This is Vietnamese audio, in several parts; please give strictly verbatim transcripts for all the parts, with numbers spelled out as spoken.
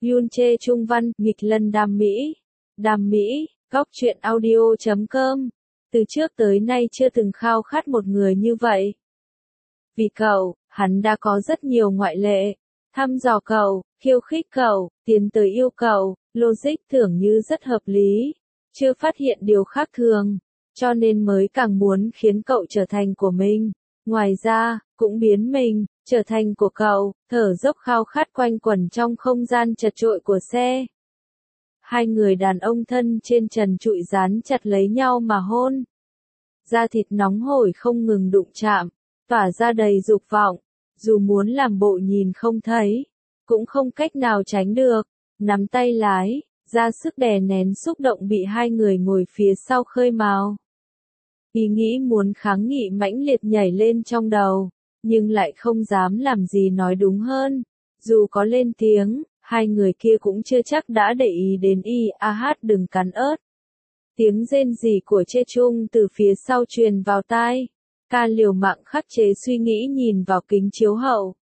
Yoon Chae Trung văn, nghịch lân đam mỹ. Đam mỹ, góc truyện audio chấm com. Từ trước tới nay chưa từng khao khát một người như vậy. Vì cậu, hắn đã có rất nhiều ngoại lệ. Thăm dò cậu, khiêu khích cậu, tiến tới yêu cậu, logic tưởng như rất hợp lý. Chưa phát hiện điều khác thường, cho nên mới càng muốn khiến cậu trở thành của mình. Ngoài ra, cũng biến mình, trở thành của cậu, thở dốc khao khát quanh quẩn trong không gian chật chội của xe. Hai người đàn ông thân trên trần trụi dán chặt lấy nhau mà hôn. Da thịt nóng hổi không ngừng đụng chạm, tỏa ra đầy dục vọng, dù muốn làm bộ nhìn không thấy, cũng không cách nào tránh được, nắm tay lái, ra sức đè nén xúc động bị hai người ngồi phía sau khơi mào. Ý nghĩ muốn kháng nghị mãnh liệt nhảy lên trong đầu, nhưng lại không dám làm gì nói đúng hơn. Dù có lên tiếng, hai người kia cũng chưa chắc đã để ý đến y, a hát đừng cắn ớt. Tiếng rên rỉ của Chae Trung từ phía sau truyền vào tai. Ca liều mạng khắc chế suy nghĩ nhìn vào kính chiếu hậu.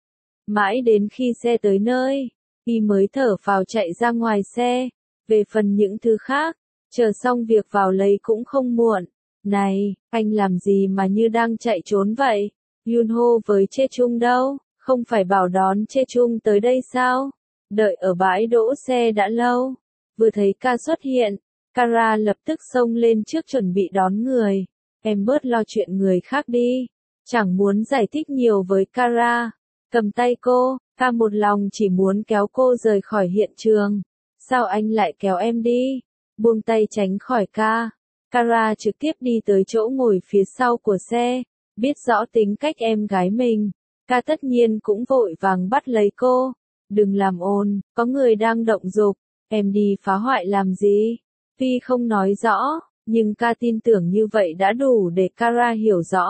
Mãi đến khi xe tới nơi, y mới thở phào chạy ra ngoài xe. Về phần những thứ khác, chờ xong việc vào lấy cũng không muộn. Này, anh làm gì mà như đang chạy trốn vậy? Yoon Ho với Chae Trung đâu? Không phải bảo đón Chae Trung tới đây sao? Đợi ở bãi đỗ xe đã lâu. Vừa thấy ca xuất hiện, Kara lập tức xông lên trước chuẩn bị đón người. Em bớt lo chuyện người khác đi. Chẳng muốn giải thích nhiều với Kara. Cầm tay cô, ca một lòng chỉ muốn kéo cô rời khỏi hiện trường. Sao anh lại kéo em đi? Buông tay tránh khỏi ca. Kara trực tiếp đi tới chỗ ngồi phía sau của xe. Biết rõ tính cách em gái mình. Ca tất nhiên cũng vội vàng bắt lấy cô. Đừng làm ồn, có người đang động dục. Em đi phá hoại làm gì? Tuy không nói rõ, nhưng ca tin tưởng như vậy đã đủ để Kara hiểu rõ.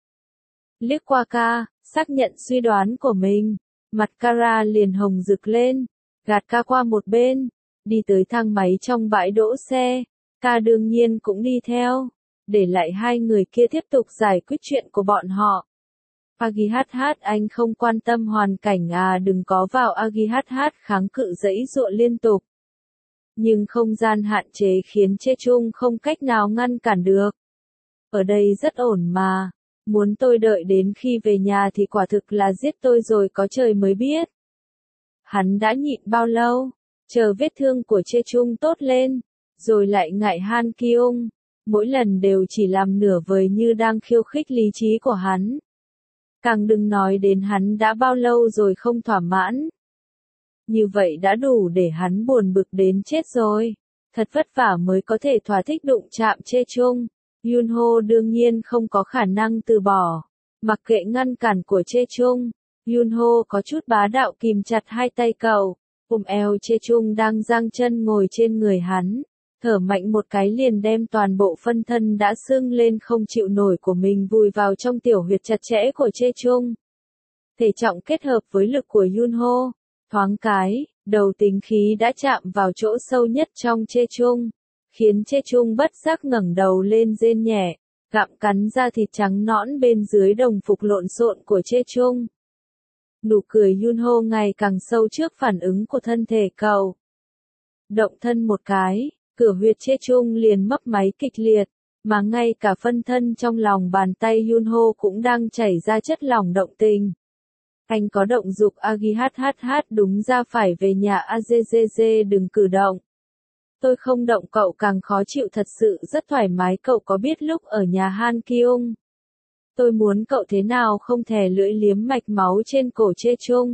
Liếc qua ca, xác nhận suy đoán của mình. Mặt Kara liền hồng rực lên. Gạt ca qua một bên. Đi tới thang máy trong bãi đỗ xe. Ca đương nhiên cũng đi theo. Để lại hai người kia tiếp tục giải quyết chuyện của bọn họ. Agi hát hát anh không quan tâm hoàn cảnh à đừng có vào Agi hát hát kháng cự giãy giụa liên tục. Nhưng không gian hạn chế khiến Chae Trung không cách nào ngăn cản được. Ở đây rất ổn mà. Muốn tôi đợi đến khi về nhà thì quả thực là giết tôi rồi có trời mới biết. Hắn đã nhịn bao lâu, chờ vết thương của Chae Trung tốt lên, rồi lại ngại Han Kyung. Mỗi lần đều chỉ làm nửa vời như đang khiêu khích lý trí của hắn. Càng đừng nói đến hắn đã bao lâu rồi không thỏa mãn. Như vậy đã đủ để hắn buồn bực đến chết rồi. Thật vất vả mới có thể thỏa thích đụng chạm Chae Trung. Yoon Ho đương nhiên không có khả năng từ bỏ. Mặc kệ ngăn cản của Chae Trung, Yoon Ho có chút bá đạo kìm chặt hai tay cậu, ôm eo Chae Trung đang giang chân ngồi trên người hắn. Thở mạnh một cái liền đem toàn bộ phân thân đã sưng lên không chịu nổi của mình vùi vào trong tiểu huyệt chặt chẽ của Chae Trung. Thể trọng kết hợp với lực của Yoon Ho, thoáng cái, đầu tính khí đã chạm vào chỗ sâu nhất trong Chae Trung, khiến Chae Trung bất giác ngẩng đầu lên rên nhẹ, gặm cắn da thịt trắng nõn bên dưới đồng phục lộn xộn của Chae Trung. Nụ cười Yoon Ho ngày càng sâu trước phản ứng của thân thể cậu. Động thân một cái, cửa huyệt Chae Trung liền mấp máy kịch liệt, mà ngay cả phân thân trong lòng bàn tay Yoon Ho cũng đang chảy ra chất lỏng động tình. Anh có động dục Agi hát hát hát đúng ra phải về nhà Azzz đừng cử động. Tôi không động cậu càng khó chịu thật sự rất thoải mái cậu có biết lúc ở nhà Han Kyung. Tôi muốn cậu thế nào không thè lưỡi liếm mạch máu trên cổ Chae Trung.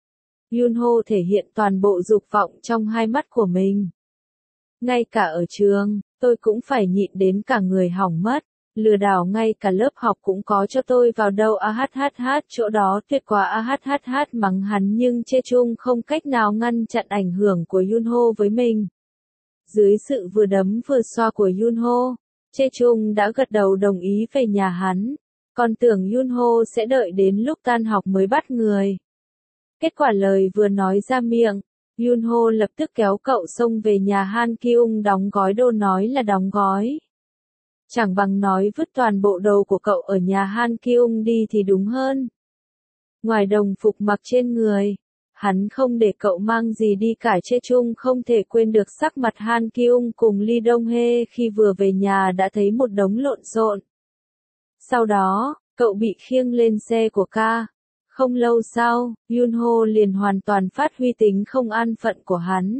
Yoon Ho thể hiện toàn bộ dục vọng trong hai mắt của mình. Ngay cả ở trường, tôi cũng phải nhịn đến cả người hỏng mất. Lừa đảo ngay cả lớp học cũng có cho tôi vào đâu a hát hát hát chỗ đó tuyệt quá a hát hát hát mắng hắn nhưng Chae Trung không cách nào ngăn chặn ảnh hưởng của Yoon Ho với mình. Dưới sự vừa đấm vừa xoa của Yoon Ho, Chae Trung đã gật đầu đồng ý về nhà hắn. Còn tưởng Yoon Ho sẽ đợi đến lúc tan học mới bắt người. Kết quả lời vừa nói ra miệng, Yoon Ho lập tức kéo cậu xông về nhà Han Kyung đóng gói đồ nói là đóng gói. Chẳng bằng nói vứt toàn bộ đồ của cậu ở nhà Han Kyung đi thì đúng hơn. Ngoài đồng phục mặc trên người, hắn không để cậu mang gì đi cả. Chê Chung không thể quên được sắc mặt Han Kyung cùng Lee Dong Hye khi vừa về nhà đã thấy một đống lộn xộn. Sau đó, cậu bị khiêng lên xe của ca. Không lâu sau, Yoon Ho liền hoàn toàn phát huy tính không an phận của hắn.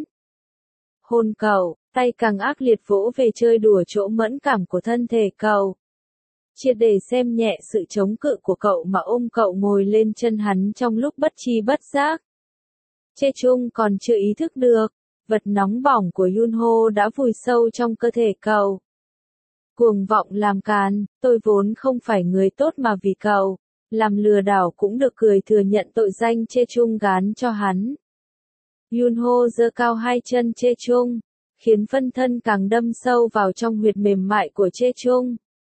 Hôn cậu, tay càng ác liệt vỗ về chơi đùa chỗ mẫn cảm của thân thể cậu. Triệt để xem nhẹ sự chống cự của cậu mà ôm cậu ngồi lên chân hắn trong lúc bất tri bất giác. Chê Chung còn chưa ý thức được, vật nóng bỏng của Yoon Ho đã vùi sâu trong cơ thể cậu. Cuồng vọng làm càn, tôi vốn không phải người tốt mà vì cậu, làm lừa đảo cũng được cười thừa nhận tội danh. Chê Chung gán cho hắn. Yoon Ho giơ cao hai chân Chê Chung, khiến phân thân càng đâm sâu vào trong huyệt mềm mại của Chê Chung.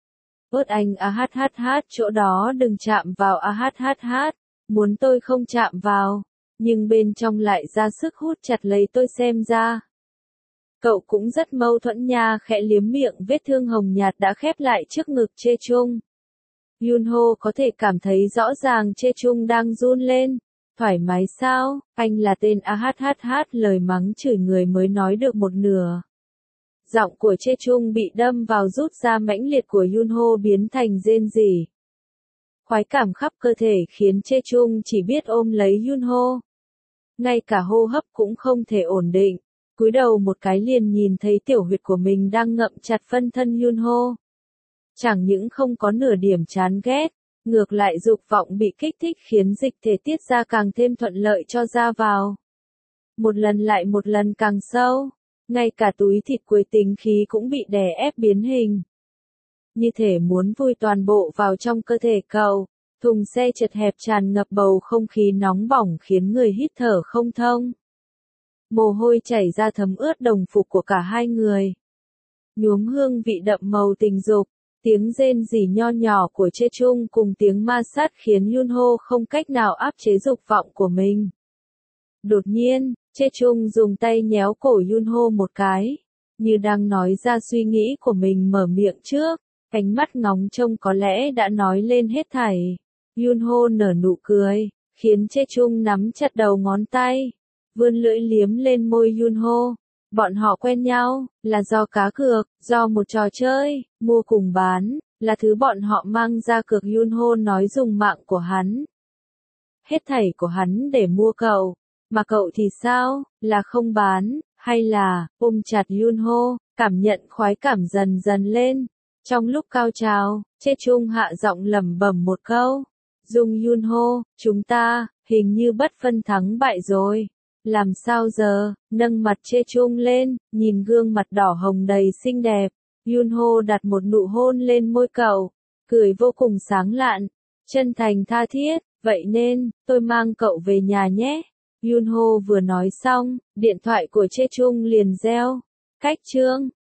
Ớt anh a hát hát hát, chỗ đó đừng chạm vào a hát hát hát, muốn tôi không chạm vào, nhưng bên trong lại ra sức hút chặt lấy tôi xem ra. Cậu cũng rất mâu thuẫn nha, khẽ liếm miệng, vết thương hồng nhạt đã khép lại trước ngực Chê Chung. Yoon Ho có thể cảm thấy rõ ràng Chê Chung đang run lên. Thoải mái sao, anh là tên a hát hát hát, lời mắng chửi người mới nói được một nửa. Giọng của Chê Chung bị đâm vào rút ra mãnh liệt của Yoon Ho biến thành rên rỉ. Khoái cảm khắp cơ thể khiến Chê Chung chỉ biết ôm lấy Yoon Ho. Ngay cả hô hấp cũng không thể ổn định, cúi đầu một cái liền nhìn thấy tiểu huyệt của mình đang ngậm chặt phân thân Yoon Ho. Chẳng những không có nửa điểm chán ghét, ngược lại dục vọng bị kích thích khiến dịch thể tiết ra càng thêm thuận lợi cho ra vào. Một lần lại một lần càng sâu, ngay cả túi thịt cuối tính khí cũng bị đè ép biến hình. Như thể muốn vùi toàn bộ vào trong cơ thể cậu, thùng xe chật hẹp tràn ngập bầu không khí nóng bỏng khiến người hít thở không thông. Mồ hôi chảy ra thấm ướt đồng phục của cả hai người. Nhuốm hương vị đậm màu tình dục. Tiếng rên rỉ nho nhỏ của Chê Chung cùng tiếng ma sát khiến Yoon Ho không cách nào áp chế dục vọng của mình. Đột nhiên, Chê Chung dùng tay nhéo cổ Yoon Ho một cái, như đang nói ra suy nghĩ của mình, mở miệng trước, ánh mắt ngóng trông có lẽ đã nói lên hết thảy. Yoon Ho nở nụ cười, khiến Chê Chung nắm chặt đầu ngón tay, vươn lưỡi liếm lên môi Yoon Ho. Bọn họ quen nhau, là do cá cược, do một trò chơi, mua cùng bán, là thứ bọn họ mang ra cược. Yoon Ho nói dùng mạng của hắn. Hết thảy của hắn để mua cậu, mà cậu thì sao, là không bán, hay là, ôm chặt Yoon Ho, cảm nhận khoái cảm dần dần lên. Trong lúc cao trào, Chê Chung hạ giọng lẩm bẩm một câu. Dung Yoon Ho, chúng ta, hình như bất phân thắng bại rồi. Làm sao giờ, nâng mặt Chê Chung lên, nhìn gương mặt đỏ hồng đầy xinh đẹp. Yoon Ho đặt một nụ hôn lên môi cậu, cười vô cùng sáng lạn, chân thành tha thiết, vậy nên, tôi mang cậu về nhà nhé. Yoon Ho vừa nói xong, điện thoại của Chê Chung liền reo. Cách chương